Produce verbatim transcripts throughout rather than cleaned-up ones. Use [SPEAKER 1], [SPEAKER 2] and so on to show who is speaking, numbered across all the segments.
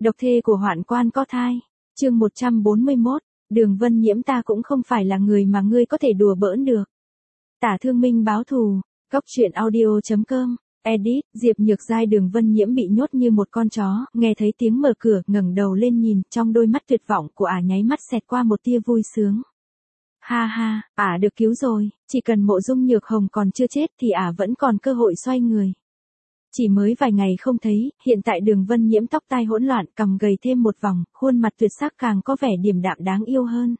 [SPEAKER 1] Độc thê của hoạn quan có thai. Chương một trăm bốn mươi mốt, Đường Vân Nhiễm ta cũng không phải là người mà ngươi có thể đùa bỡn được. Tả Thương Minh báo thù, Cốc Truyện audio chấm com, edit, Diệp Nhược Giai. Đường Vân Nhiễm bị nhốt như một con chó, nghe thấy tiếng mở cửa, ngẩng đầu lên nhìn, trong đôi mắt tuyệt vọng của ả nháy mắt xẹt qua một tia vui sướng. Ha ha, ả được cứu rồi, chỉ cần Mộ Dung Nhược Hồng còn chưa chết thì ả vẫn còn cơ hội xoay người. Chỉ mới vài ngày không thấy, hiện tại Đường Vân Nhiễm tóc tai hỗn loạn, cằm gầy thêm một vòng, khuôn mặt tuyệt sắc càng có vẻ điềm đạm đáng yêu hơn.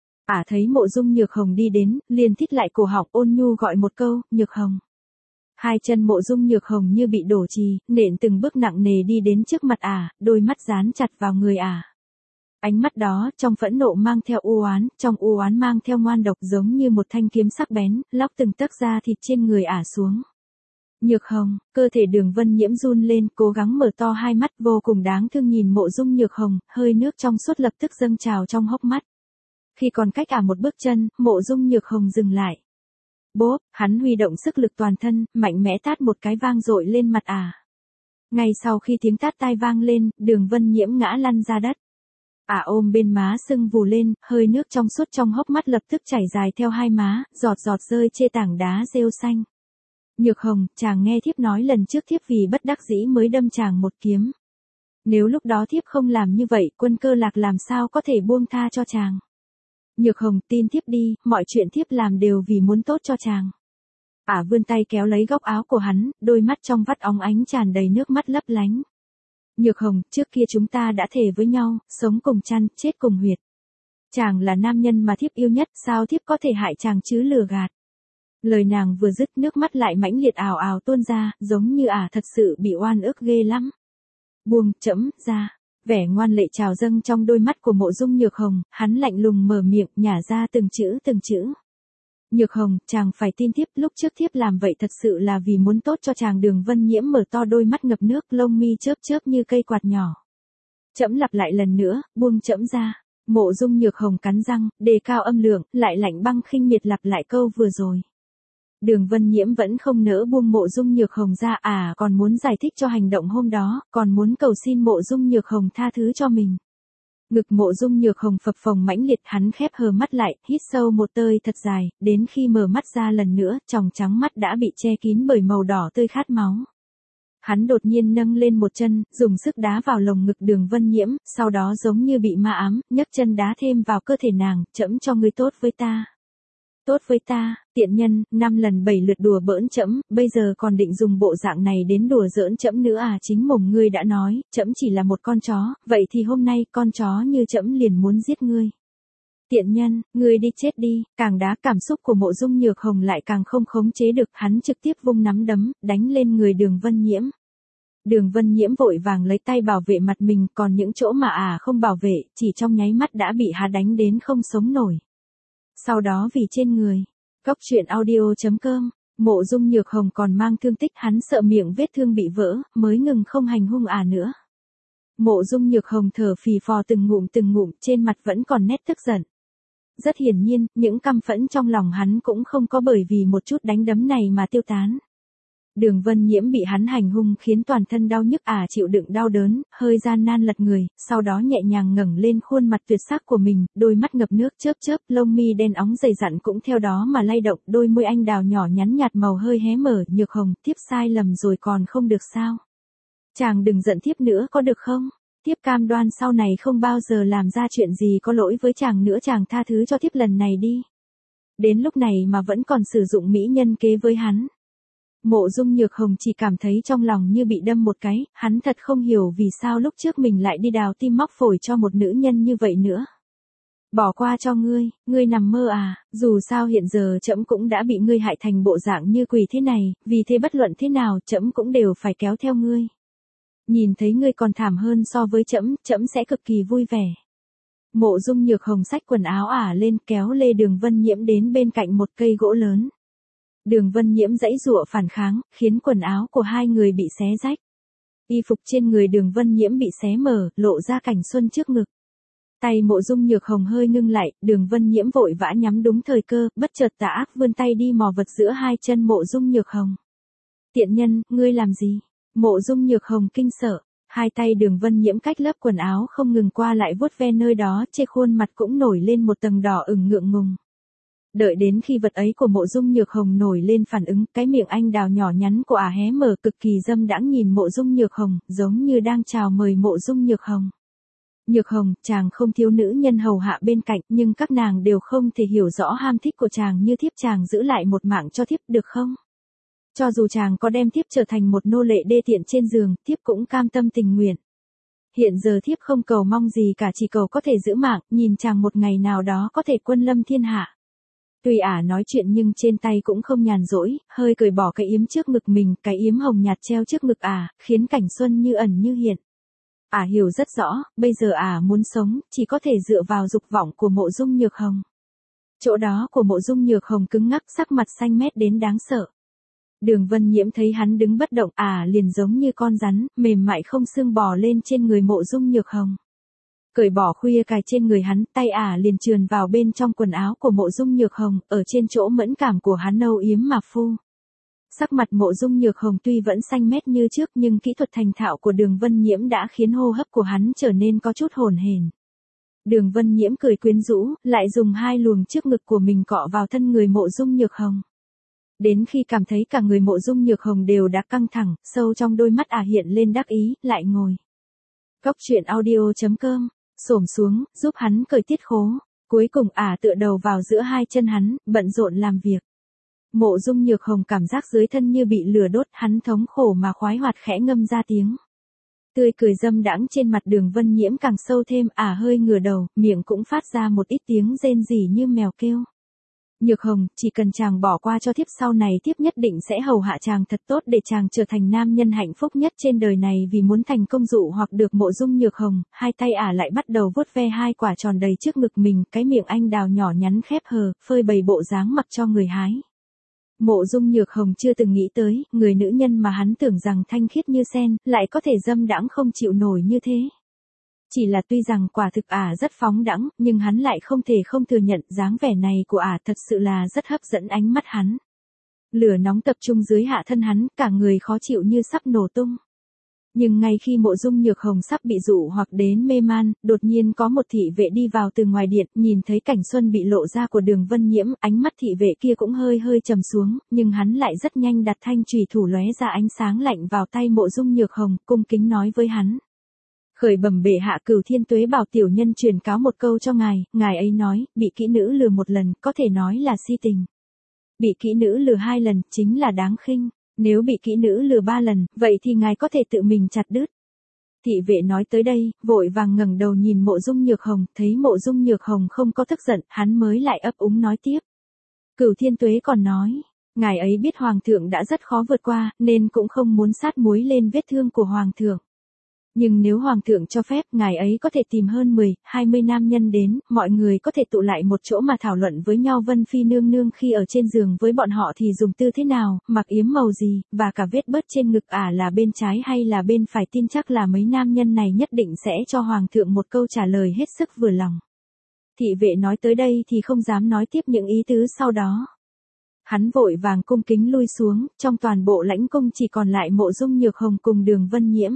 [SPEAKER 1] Ả thấy Mộ Dung Nhược Hồng đi đến, liền thít lại cổ họng ôn nhu gọi một câu, Nhược Hồng. Hai chân Mộ Dung Nhược Hồng như bị đổ trì, nện từng bước nặng nề đi đến trước mặt ả, đôi mắt dán chặt vào người ả. Ánh mắt đó, trong phẫn nộ mang theo u oán, trong u oán mang theo ngoan độc, giống như một thanh kiếm sắc bén, lóc từng tấc da thịt trên người ả xuống. Nhược Hồng, cơ thể Đường Vân Nhiễm run lên, cố gắng mở to hai mắt, vô cùng đáng thương nhìn Mộ Dung Nhược Hồng, hơi nước trong suốt lập tức dâng trào trong hốc mắt. Khi còn cách ả một bước chân, Mộ Dung Nhược Hồng dừng lại. Bốp, hắn huy động sức lực toàn thân, mạnh mẽ tát một cái vang dội lên mặt ả. Ngay sau khi tiếng tát tai vang lên, Đường Vân Nhiễm ngã lăn ra đất. Ả ôm bên má sưng vù lên, hơi nước trong suốt trong hốc mắt lập tức chảy dài theo hai má, giọt giọt rơi chê tảng đá rêu xanh. Nhược Hồng, chàng nghe thiếp nói lần trước thiếp vì bất đắc dĩ mới đâm chàng một kiếm. Nếu lúc đó thiếp không làm như vậy, Quân Cơ Lạc làm sao có thể buông tha cho chàng. Nhược Hồng, tin thiếp đi, mọi chuyện thiếp làm đều vì muốn tốt cho chàng. Ả vươn tay kéo lấy góc áo của hắn, đôi mắt trong vắt óng ánh tràn đầy nước mắt lấp lánh. Nhược Hồng, trước kia chúng ta đã thề với nhau, sống cùng chăn, chết cùng huyệt. Chàng là nam nhân mà thiếp yêu nhất, sao thiếp có thể hại chàng chứ lừa gạt. Lời nàng vừa dứt, nước mắt lại mãnh liệt ào ào tuôn ra, giống như ả thật sự bị oan ức ghê lắm. Buông, trẫm ra. Vẻ ngoan lệ trào dâng trong đôi mắt của Mộ Dung Nhược Hồng, hắn lạnh lùng mở miệng, nhả ra từng chữ từng chữ. Nhược Hồng, chàng phải tin thiếp, lúc trước thiếp làm vậy thật sự là vì muốn tốt cho chàng. Đường Vân Nhiễm mở to đôi mắt ngập nước, lông mi chớp chớp như cây quạt nhỏ. Trẫm lặp lại lần nữa, buông trẫm ra. Mộ Dung Nhược Hồng cắn răng, đề cao âm lượng, lại lạnh băng khinh miệt lặp lại câu vừa rồi. Đường Vân Nhiễm vẫn không nỡ buông Mộ Dung Nhược Hồng ra, à còn muốn giải thích cho hành động hôm đó, còn muốn cầu xin Mộ Dung Nhược Hồng tha thứ cho mình. Ngực Mộ Dung Nhược Hồng phập phồng mãnh liệt, hắn khép hờ mắt lại, hít sâu một hơi thật dài, đến khi mở mắt ra lần nữa, tròng trắng mắt đã bị che kín bởi màu đỏ tươi khát máu. Hắn đột nhiên nâng lên một chân, dùng sức đá vào lồng ngực Đường Vân Nhiễm, sau đó giống như bị ma ám, nhấc chân đá thêm vào cơ thể nàng, trẫm cho ngươi tốt với ta. Tốt với ta, tiện nhân, năm lần bảy lượt đùa bỡn trẫm, bây giờ còn định dùng bộ dạng này đến đùa giỡn trẫm nữa à? Chính mồm ngươi đã nói, trẫm chỉ là một con chó, vậy thì hôm nay con chó như trẫm liền muốn giết ngươi. Tiện nhân, ngươi đi chết đi. Càng đá, cảm xúc của Mộ Dung Nhược Hồng lại càng không khống chế được, hắn trực tiếp vung nắm đấm, đánh lên người Đường Vân Nhiễm. Đường Vân Nhiễm vội vàng lấy tay bảo vệ mặt mình, còn những chỗ mà à không bảo vệ, chỉ trong nháy mắt đã bị hắn đánh đến không sống nổi. Sau đó vì trên người, Cốc Truyện audio chấm com, Mộ Dung Nhược Hồng còn mang thương tích, hắn sợ miệng vết thương bị vỡ, mới ngừng không hành hung ả nữa. Mộ Dung Nhược Hồng thở phì phò từng ngụm từng ngụm, trên mặt vẫn còn nét tức giận. Rất hiển nhiên, những căm phẫn trong lòng hắn cũng không có bởi vì một chút đánh đấm này mà tiêu tán. Đường Vân Nhiễm bị hắn hành hung khiến toàn thân đau nhức, ả chịu đựng đau đớn, hơi gian nan lật người, sau đó nhẹ nhàng ngẩng lên khuôn mặt tuyệt sắc của mình, đôi mắt ngập nước chớp chớp, lông mi đen óng dày dặn cũng theo đó mà lay động, đôi môi anh đào nhỏ nhắn nhạt màu hơi hé mở. Nhược Hồng, thiếp sai lầm rồi còn không được sao? Chàng đừng giận thiếp nữa có được không? Thiếp cam đoan sau này không bao giờ làm ra chuyện gì có lỗi với chàng nữa, chàng tha thứ cho thiếp lần này đi. Đến lúc này mà vẫn còn sử dụng mỹ nhân kế với hắn. Mộ Dung Nhược Hồng chỉ cảm thấy trong lòng như bị đâm một cái, hắn thật không hiểu vì sao lúc trước mình lại đi đào tim móc phổi cho một nữ nhân như vậy nữa. Bỏ qua cho ngươi, ngươi nằm mơ à, dù sao hiện giờ trẫm cũng đã bị ngươi hại thành bộ dạng như quỷ thế này, vì thế bất luận thế nào trẫm cũng đều phải kéo theo ngươi. Nhìn thấy ngươi còn thảm hơn so với trẫm, trẫm sẽ cực kỳ vui vẻ. Mộ Dung Nhược Hồng xách quần áo ả lên, kéo lê Đường Vân Nhiễm đến bên cạnh một cây gỗ lớn. Đường Vân Nhiễm giãy giụa phản kháng, khiến quần áo của hai người bị xé rách. Y phục trên người Đường Vân Nhiễm bị xé mở, lộ ra cảnh xuân trước ngực. Tay Mộ Dung Nhược Hồng hơi ngưng lại, Đường Vân Nhiễm vội vã nhắm đúng thời cơ, bất chợt tà ác vươn tay đi mò vật giữa hai chân Mộ Dung Nhược Hồng. Tiện nhân, ngươi làm gì? Mộ Dung Nhược Hồng kinh sợ. Hai tay Đường Vân Nhiễm cách lớp quần áo không ngừng qua lại vuốt ve nơi đó, trên khuôn mặt cũng nổi lên một tầng đỏ ửng ngượng ngùng. Đợi đến khi vật ấy của Mộ Dung Nhược Hồng nổi lên phản ứng, cái miệng anh đào nhỏ nhắn của ả hé mở cực kỳ dâm đãng nhìn Mộ Dung Nhược Hồng, giống như đang chào mời Mộ Dung Nhược Hồng. Nhược Hồng, chàng không thiếu nữ nhân hầu hạ bên cạnh, nhưng các nàng đều không thể hiểu rõ ham thích của chàng như thiếp, chàng giữ lại một mạng cho thiếp được không? Cho dù chàng có đem thiếp trở thành một nô lệ đê tiện trên giường, thiếp cũng cam tâm tình nguyện. Hiện giờ thiếp không cầu mong gì cả, chỉ cầu có thể giữ mạng, nhìn chàng một ngày nào đó có thể quân lâm thiên hạ. Tuy ả nói chuyện nhưng trên tay cũng không nhàn rỗi, hơi cởi bỏ cái yếm trước ngực mình, cái yếm hồng nhạt treo trước ngực ả, khiến cảnh xuân như ẩn như hiện. Ả hiểu rất rõ, bây giờ ả muốn sống, chỉ có thể dựa vào dục vọng của Mộ Dung Nhược Hồng. Chỗ đó của Mộ Dung Nhược Hồng cứng ngắc, sắc mặt xanh mét đến đáng sợ. Đường Vân Nhiễm thấy hắn đứng bất động, ả liền giống như con rắn, mềm mại không xương bò lên trên người Mộ Dung Nhược Hồng. Cởi bỏ khuya cài trên người hắn, tay ả liền trườn vào bên trong quần áo của Mộ Dung Nhược Hồng, ở trên chỗ mẫn cảm của hắn âu yếm mà phu. Sắc mặt Mộ Dung Nhược Hồng tuy vẫn xanh mét như trước, nhưng kỹ thuật thành thạo của Đường Vân Nhiễm đã khiến hô hấp của hắn trở nên có chút hổn hển. Đường Vân Nhiễm cười quyến rũ, lại dùng hai luồng trước ngực của mình cọ vào thân người Mộ Dung Nhược Hồng. Đến khi cảm thấy cả người Mộ Dung Nhược Hồng đều đã căng thẳng, sâu trong đôi mắt ả hiện lên đắc ý, lại ngồi. Cốc truyện audio chấm com, xổm xuống, giúp hắn cởi tiết khố. Cuối cùng ả tựa đầu vào giữa hai chân hắn, bận rộn làm việc. Mộ Dung Nhược Hồng cảm giác dưới thân như bị lửa đốt, hắn thống khổ mà khoái hoạt khẽ ngâm ra tiếng. Tươi cười dâm đãng trên mặt Đường Vân Nhiễm càng sâu thêm, ả hơi ngửa đầu, miệng cũng phát ra một ít tiếng rên rỉ như mèo kêu. Nhược Hồng, chỉ cần chàng bỏ qua cho thiếp, sau này thiếp nhất định sẽ hầu hạ chàng thật tốt để chàng trở thành nam nhân hạnh phúc nhất trên đời này. Vì muốn thành công dụ hoặc được Mộ Dung Nhược Hồng, hai tay ả lại bắt đầu vuốt ve hai quả tròn đầy trước ngực mình, cái miệng anh đào nhỏ nhắn khép hờ, phơi bày bộ dáng mặc cho người hái. Mộ Dung Nhược Hồng chưa từng nghĩ tới, người nữ nhân mà hắn tưởng rằng thanh khiết như sen, lại có thể dâm đãng không chịu nổi như thế. Chỉ là tuy rằng quả thực ả rất phóng đãng, nhưng hắn lại không thể không thừa nhận dáng vẻ này của ả thật sự là rất hấp dẫn ánh mắt hắn. Lửa nóng tập trung dưới hạ thân hắn, cả người khó chịu như sắp nổ tung. Nhưng ngay khi Mộ Dung Nhược Hồng sắp bị dụ hoặc đến mê man, đột nhiên có một thị vệ đi vào từ ngoài điện, nhìn thấy cảnh xuân bị lộ ra của Đường Vân Nhiễm, ánh mắt thị vệ kia cũng hơi hơi trầm xuống, nhưng hắn lại rất nhanh đặt thanh chùy thủ lóe ra ánh sáng lạnh vào tay Mộ Dung Nhược Hồng, cung kính nói với hắn. Khởi bẩm bệ hạ, Cửu Thiên Tuế bảo tiểu nhân truyền cáo một câu cho ngài, ngài ấy nói, bị kỹ nữ lừa một lần, có thể nói là si tình. Bị kỹ nữ lừa hai lần, chính là đáng khinh. Nếu bị kỹ nữ lừa ba lần, vậy thì ngài có thể tự mình chặt đứt. Thị vệ nói tới đây, vội vàng ngẩng đầu nhìn Mộ Dung Nhược Hồng, thấy Mộ Dung Nhược Hồng không có tức giận, hắn mới lại ấp úng nói tiếp. Cửu Thiên Tuế còn nói, ngài ấy biết Hoàng thượng đã rất khó vượt qua, nên cũng không muốn sát muối lên vết thương của Hoàng thượng. Nhưng nếu Hoàng thượng cho phép, ngài ấy có thể tìm hơn mười, hai mươi nam nhân đến, mọi người có thể tụ lại một chỗ mà thảo luận với nhau. Vân Phi nương nương khi ở trên giường với bọn họ thì dùng tư thế nào, mặc yếm màu gì, và cả vết bớt trên ngực ả là bên trái hay là bên phải, tin chắc là mấy nam nhân này nhất định sẽ cho Hoàng thượng một câu trả lời hết sức vừa lòng. Thị vệ nói tới đây thì không dám nói tiếp những ý tứ sau đó. Hắn vội vàng cung kính lui xuống, trong toàn bộ lãnh cung chỉ còn lại Mộ Dung Nhược Hồng cùng Đường Vân Nhiễm.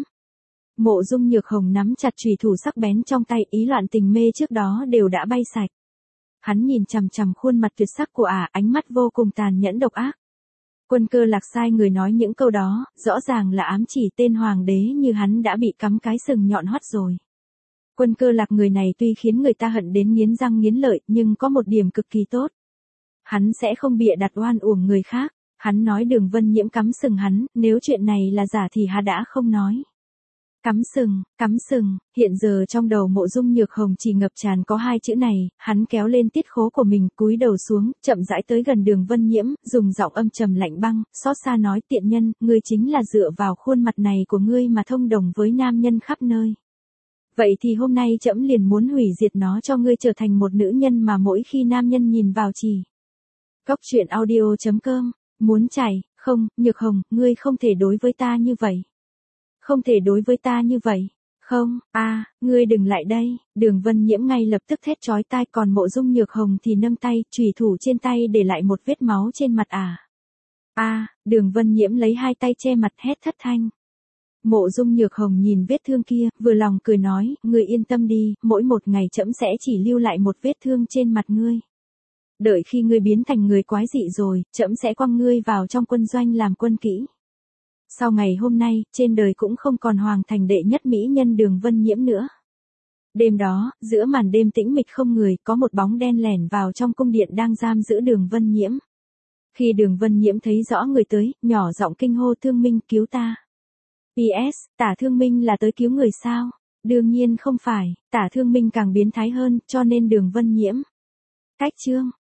[SPEAKER 1] Mộ Dung Nhược Hồng nắm chặt chùy thủ sắc bén trong tay, ý loạn tình mê trước đó đều đã bay sạch. Hắn nhìn chằm chằm khuôn mặt tuyệt sắc của ả, ánh mắt vô cùng tàn nhẫn độc ác. Quân Cơ Lạc sai người nói những câu đó, rõ ràng là ám chỉ tên hoàng đế như hắn đã bị cắm cái sừng nhọn hoắt rồi. Quân Cơ Lạc người này tuy khiến người ta hận đến nghiến răng nghiến lợi, nhưng có một điểm cực kỳ tốt. Hắn sẽ không bịa đặt oan uổng người khác. Hắn nói Đường Vân Nhiễm cắm sừng hắn, nếu chuyện này là giả thì hắn đã không nói. Cắm sừng, cắm sừng, hiện giờ trong đầu Mộ Dung Nhược Hồng chỉ ngập tràn có hai chữ này, hắn kéo lên tiết khố của mình, cúi đầu xuống, chậm rãi tới gần Đường Vân Nhiễm, dùng giọng âm trầm lạnh băng, xót xa nói, tiện nhân, ngươi chính là dựa vào khuôn mặt này của ngươi mà thông đồng với nam nhân khắp nơi. Vậy thì hôm nay trẫm liền muốn hủy diệt nó cho ngươi trở thành một nữ nhân mà mỗi khi nam nhân nhìn vào chỉ. Cốc truyện audio chấm com, muốn chảy, không, Nhược Hồng, ngươi không thể đối với ta như vậy. Không thể đối với ta như vậy. Không, a, à, ngươi đừng lại đây. Đường Vân Nhiễm ngay lập tức thét chói tai, còn Mộ Dung Nhược Hồng thì nâng tay, chùy thủ trên tay để lại một vết máu trên mặt ả. A, à, Đường Vân Nhiễm lấy hai tay che mặt hét thất thanh. Mộ Dung Nhược Hồng nhìn vết thương kia, vừa lòng cười nói, ngươi yên tâm đi, mỗi một ngày trẫm sẽ chỉ lưu lại một vết thương trên mặt ngươi. Đợi khi ngươi biến thành người quái dị rồi, trẫm sẽ quăng ngươi vào trong quân doanh làm quân kỹ. Sau ngày hôm nay, trên đời cũng không còn hoàng thành đệ nhất mỹ nhân Đường Vân Nhiễm nữa. Đêm đó, giữa màn đêm tĩnh mịch không người, có một bóng đen lẻn vào trong cung điện đang giam giữ Đường Vân Nhiễm. Khi Đường Vân Nhiễm thấy rõ người tới, nhỏ giọng kinh hô, Thương Minh, cứu ta. pê ét, Tả Thương Minh là tới cứu người sao? Đương nhiên không phải, Tả Thương Minh càng biến thái hơn, cho nên Đường Vân Nhiễm. Cách chương